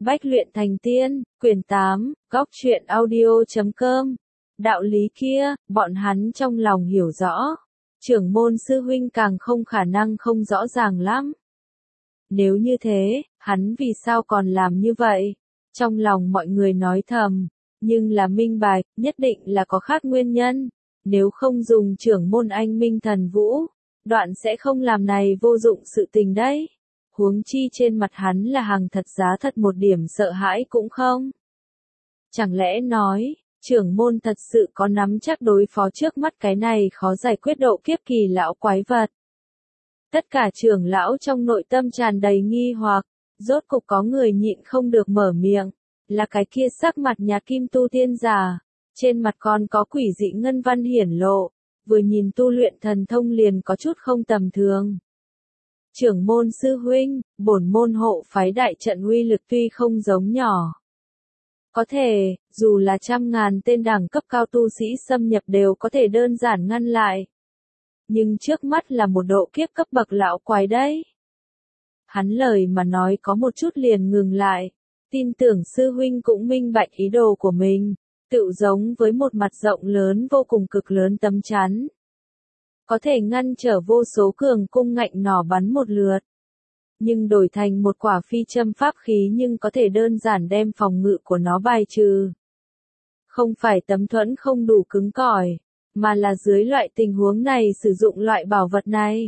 Bách luyện thành tiên, quyển 8, góc truyện audio.com. Đạo lý kia, bọn hắn trong lòng hiểu rõ. Trưởng môn sư huynh càng không khả năng không rõ ràng lắm. Nếu như thế, hắn vì sao còn làm như vậy? Trong lòng mọi người nói thầm, nhưng là minh bạch, nhất định là có khác nguyên nhân. Nếu không dùng trưởng môn anh minh thần vũ, đoạn sẽ không làm này vô dụng sự tình đấy. Huống chi trên mặt hắn là hàng thật giá thật một điểm sợ hãi cũng không. Chẳng lẽ nói, trưởng môn thật sự có nắm chắc đối phó trước mắt cái này khó giải quyết độ kiếp kỳ lão quái vật. Tất cả trưởng lão trong nội tâm tràn đầy nghi hoặc, rốt cục có người nhịn không được mở miệng, là cái kia sắc mặt nhạt kim tu tiên giả, trên mặt còn có quỷ dị ngân văn hiển lộ, vừa nhìn tu luyện thần thông liền có chút không tầm thường. Trưởng môn sư huynh, bổn môn hộ phái đại trận uy lực tuy không giống nhỏ. Có thể, dù là trăm ngàn tên đẳng cấp cao tu sĩ xâm nhập đều có thể đơn giản ngăn lại. Nhưng trước mắt là một độ kiếp cấp bậc lão quái đấy. Hắn lời mà nói có một chút liền ngừng lại, tin tưởng sư huynh cũng minh bạch ý đồ của mình, tựu giống với một mặt rộng lớn vô cùng cực lớn tấm chắn. Có thể ngăn trở vô số cường cung ngạnh nỏ bắn một lượt. Nhưng đổi thành một quả phi châm pháp khí nhưng có thể đơn giản đem phòng ngự của nó bài trừ. Không phải tấm thuẫn không đủ cứng cỏi, mà là dưới loại tình huống này sử dụng loại bảo vật này.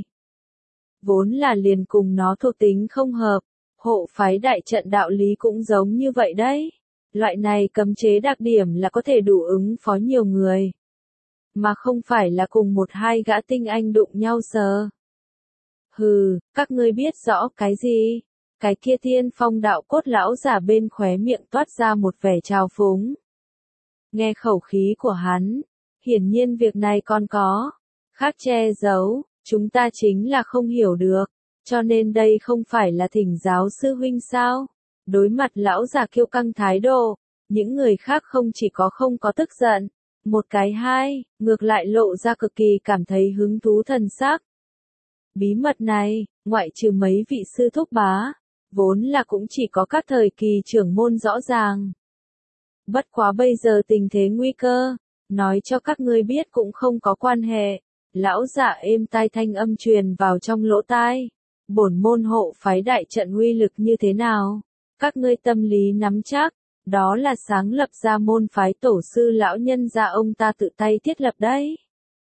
Vốn là liền cùng nó thuộc tính không hợp, hộ phái đại trận đạo lý cũng giống như vậy đấy. Loại này cấm chế đặc điểm là có thể đủ ứng phó nhiều người. Mà không phải là cùng một hai gã tinh anh đụng nhau sờ. Hừ, các ngươi biết rõ cái gì? Cái kia Thiên Phong đạo cốt lão giả bên khóe miệng toát ra một vẻ trào phúng. Nghe khẩu khí của hắn, hiển nhiên việc này còn có khác che giấu, chúng ta chính là không hiểu được, cho nên đây không phải là thỉnh giáo sư huynh sao? Đối mặt lão giả kiêu căng thái độ, những người khác không chỉ có không có tức giận, một cái hai, ngược lại lộ ra cực kỳ cảm thấy hứng thú thần sắc. Bí mật này, ngoại trừ mấy vị sư thúc bá, vốn là cũng chỉ có các thời kỳ trưởng môn rõ ràng. Bất quá bây giờ tình thế nguy cơ, nói cho các ngươi biết cũng không có quan hệ. Lão giả êm tai thanh âm truyền vào trong lỗ tai. Bổn môn hộ phái đại trận uy lực như thế nào? Các ngươi tâm lý nắm chắc, đó là sáng lập ra môn phái tổ sư lão nhân gia ông ta tự tay thiết lập đấy.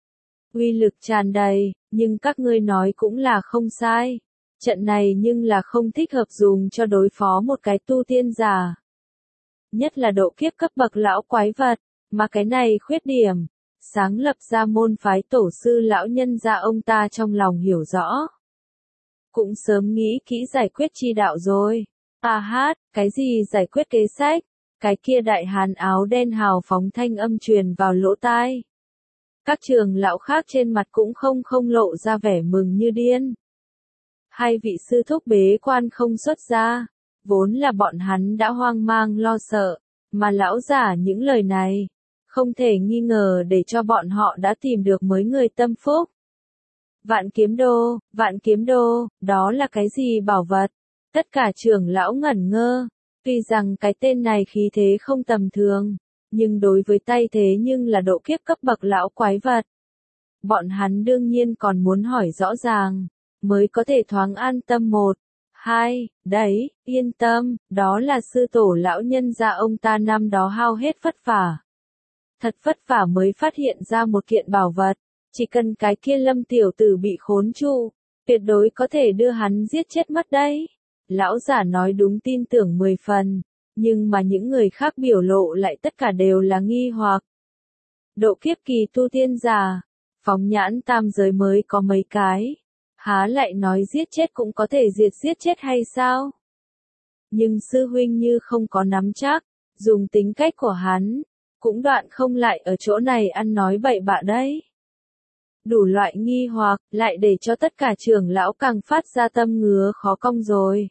Uy lực tràn đầy, nhưng các ngươi nói cũng là không sai. Trận này nhưng là không thích hợp dùng cho đối phó một cái tu tiên giả. Nhất là độ kiếp cấp bậc lão quái vật, mà cái này khuyết điểm. Sáng lập ra môn phái tổ sư lão nhân gia ông ta trong lòng hiểu rõ. Cũng sớm nghĩ kỹ giải quyết chi đạo rồi. Cái gì giải quyết kế sách? Cái kia đại hàn áo đen hào phóng thanh âm truyền vào lỗ tai. Các trường lão khác trên mặt cũng không lộ ra vẻ mừng như điên. Hai vị sư thúc bế quan không xuất ra, vốn là bọn hắn đã hoang mang lo sợ, mà lão giả những lời này, không thể nghi ngờ để cho bọn họ đã tìm được mới người tâm phúc. Vạn kiếm đô, đó là cái gì bảo vật? Tất cả trưởng lão ngẩn ngơ, tuy rằng cái tên này khí thế không tầm thường, nhưng đối với tay thế nhưng là độ kiếp cấp bậc lão quái vật. Bọn hắn đương nhiên còn muốn hỏi rõ ràng, mới có thể thoáng an tâm một. Hai, đấy, yên tâm, đó là sư tổ lão nhân gia ông ta năm đó hao hết vất vả. Thật vất vả mới phát hiện ra một kiện bảo vật, chỉ cần cái kia Lâm tiểu tử bị khốn trụ, tuyệt đối có thể đưa hắn giết chết mất đấy. Lão giả nói đúng tin tưởng 10 phần, nhưng mà những người khác biểu lộ lại tất cả đều là nghi hoặc. Độ kiếp kỳ tu tiên giả, phóng nhãn tam giới mới có mấy cái, há lại nói giết chết cũng có thể giết chết hay sao? Nhưng sư huynh như không có nắm chắc, dùng tính cách của hắn, cũng đoạn không lại ở chỗ này ăn nói bậy bạ đấy. Đủ loại nghi hoặc, lại để cho tất cả trưởng lão càng phát ra tâm ngứa khó cong rồi.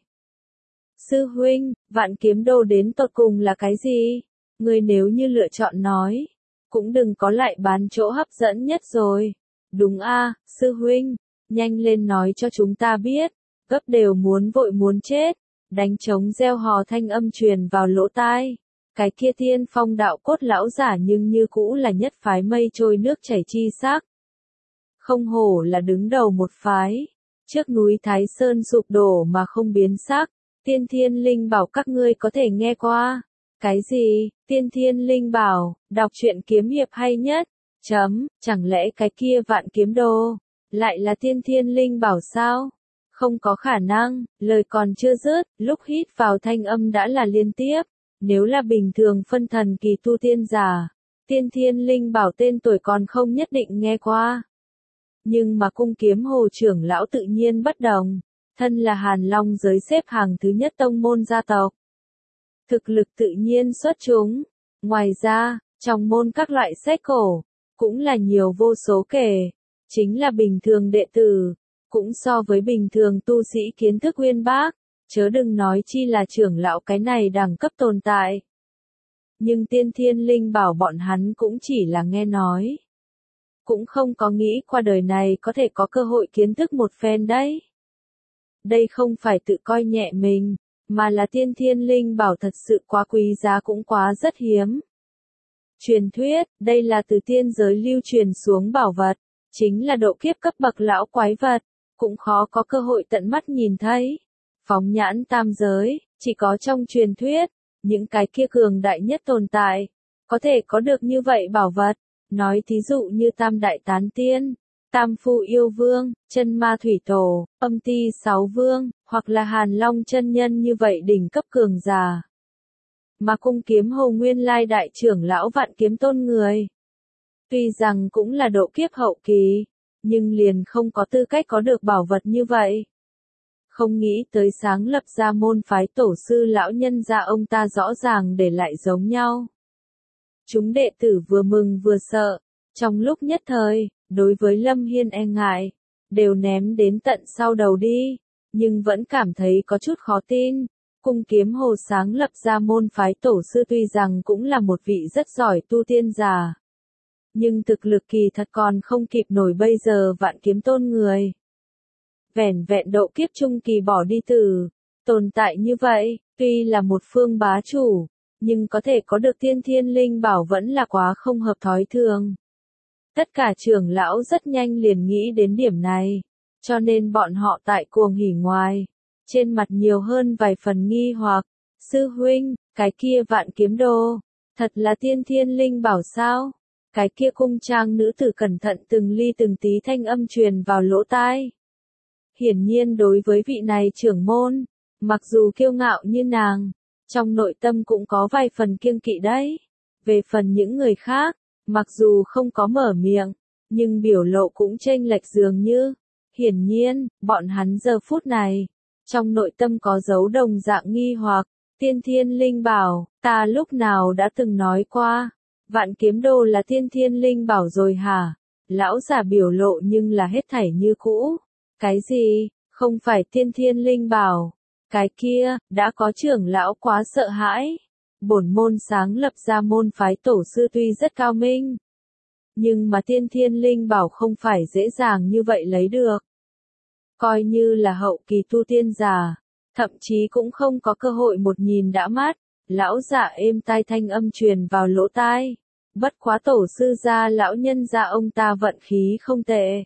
Sư huynh, vạn kiếm đô đến tột cùng là cái gì? Người nếu như lựa chọn nói, cũng đừng có lại bán chỗ hấp dẫn nhất rồi. Đúng sư huynh, nhanh lên nói cho chúng ta biết, gấp đều muốn vội muốn chết. đánh trống reo hò thanh âm truyền vào lỗ tai. Cái kia tiên phong đạo cốt lão giả nhưng như cũ là nhất phái mây trôi nước chảy chi sắc. Không hổ là đứng đầu một phái. Trước núi Thái Sơn sụp đổ mà không biến sắc. Tiên Thiên Linh Bảo các ngươi có thể nghe qua. Cái gì? Tiên Thiên Linh Bảo, đọc truyện kiếm hiệp hay nhất. Chẳng lẽ cái kia Vạn Kiếm Đồ lại là Tiên Thiên Linh Bảo sao? Không có khả năng, lời còn chưa dứt, lúc hít vào thanh âm đã là liên tiếp. Nếu là bình thường phân thần kỳ tu tiên giả, Tiên Thiên Linh Bảo tên tuổi còn không nhất định nghe qua. Nhưng mà Cung Kiếm Hồ trưởng lão tự nhiên bất đồng, thân là Hàn Long giới xếp hàng thứ nhất tông môn gia tộc. Thực lực tự nhiên xuất chúng. Ngoài ra, trong môn các loại sách cổ, cũng là nhiều vô số kể. Chính là bình thường đệ tử, cũng so với bình thường tu sĩ kiến thức uyên bác, chớ đừng nói chi là trưởng lão cái này đẳng cấp tồn tại. Nhưng Tiên Thiên Linh Bảo bọn hắn cũng chỉ là nghe nói. Cũng không có nghĩ qua đời này có thể có cơ hội kiến thức một phen đấy. Đây không phải tự coi nhẹ mình, mà là Tiên Thiên Linh Bảo thật sự quá quý giá cũng quá rất hiếm. Truyền thuyết, đây là từ tiên giới lưu truyền xuống bảo vật, chính là độ kiếp cấp bậc lão quái vật, cũng khó có cơ hội tận mắt nhìn thấy. Phóng nhãn tam giới, chỉ có trong truyền thuyết, những cái kia cường đại nhất tồn tại, có thể có được như vậy bảo vật. Nói thí dụ như Tam Đại Tán Tiên, Tam Phu Yêu Vương, Chân Ma Thủy Tổ, Âm Ti Sáu Vương, hoặc là Hàn Long chân nhân như vậy đỉnh cấp cường giả. Mà Cung Kiếm Hồ nguyên lai đại trưởng lão Vạn Kiếm Tôn người. Tuy rằng cũng là độ kiếp hậu kỳ, nhưng liền không có tư cách có được bảo vật như vậy. Không nghĩ tới sáng lập ra môn phái tổ sư lão nhân gia ông ta rõ ràng để lại giống nhau. Chúng đệ tử vừa mừng vừa sợ, trong lúc nhất thời, đối với Lâm Hiên e ngại, đều ném đến tận sau đầu đi, nhưng vẫn cảm thấy có chút khó tin. Cung Kiếm Hồ sáng lập ra môn phái tổ sư tuy rằng cũng là một vị rất giỏi tu tiên giả, nhưng thực lực kỳ thật còn không kịp nổi bây giờ Vạn Kiếm Tôn người. Vẻn vẹn độ kiếp trung kỳ bỏ đi tử, tồn tại như vậy, tuy là một phương bá chủ, nhưng có thể có được Tiên Thiên Linh Bảo vẫn là quá không hợp thói thường. Tất cả trưởng lão rất nhanh liền nghĩ đến điểm này, cho nên bọn họ tại cuồng hỉ ngoài, trên mặt nhiều hơn vài phần nghi hoặc. Sư huynh, cái kia Vạn Kiếm Đồ, thật là Tiên Thiên Linh Bảo sao? Cái kia cung trang nữ tử cẩn thận từng ly từng tí thanh âm truyền vào lỗ tai. Hiển nhiên đối với vị này trưởng môn, mặc dù kiêu ngạo như nàng, trong nội tâm cũng có vài phần kiêng kỵ đấy. Về phần những người khác, mặc dù không có mở miệng, nhưng biểu lộ cũng chênh lệch dường như. Hiển nhiên, bọn hắn giờ phút này, trong nội tâm có dấu đồng dạng nghi hoặc. Tiên Thiên Linh Bảo, ta lúc nào đã từng nói qua, Vạn Kiếm Đồ là Tiên Thiên Linh Bảo rồi hả? Lão giả biểu lộ nhưng là hết thảy như cũ. Cái gì? Không phải Tiên Thiên Linh Bảo. Cái kia, đã có trưởng lão quá sợ hãi. Bổn môn sáng lập ra môn phái tổ sư tuy rất cao minh, nhưng mà Tiên Thiên Linh Bảo không phải dễ dàng như vậy lấy được. Coi như là hậu kỳ tu tiên giả, thậm chí cũng không có cơ hội một nhìn đã mắt. Lão giả êm tai thanh âm truyền vào lỗ tai. Bất quá tổ sư gia lão nhân gia ông ta vận khí không tệ.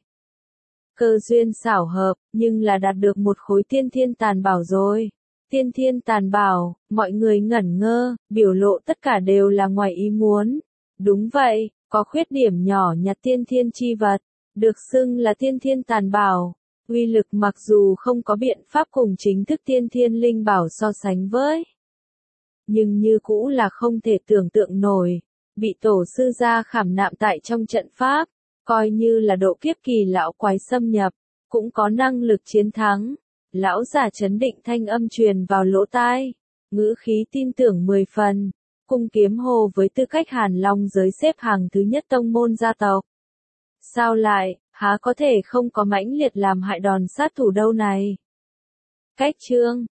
Cơ duyên xảo hợp, nhưng là đạt được một khối Tiên Thiên Tàn Bảo rồi. Tiên Thiên Tàn Bảo, mọi người ngẩn ngơ, biểu lộ tất cả đều là ngoài ý muốn. Đúng vậy, có khuyết điểm nhỏ nhặt tiên thiên chi vật, được xưng là Tiên Thiên Tàn Bảo. Uy lực mặc dù không có biện pháp cùng chính thức Tiên Thiên Linh Bảo so sánh với, nhưng như cũ là không thể tưởng tượng nổi. Bị tổ sư gia khảm nạm tại trong trận pháp, coi như là độ kiếp kỳ lão quái xâm nhập, cũng có năng lực chiến thắng. Lão giả chấn định thanh âm truyền vào lỗ tai, ngữ khí tin tưởng 10 phần. Cung Kiếm Hồ với tư cách Hàn Long giới xếp hàng thứ nhất tông môn gia tộc. Sao lại, há có thể không có mãnh liệt làm hại đòn sát thủ đâu này? Cách chương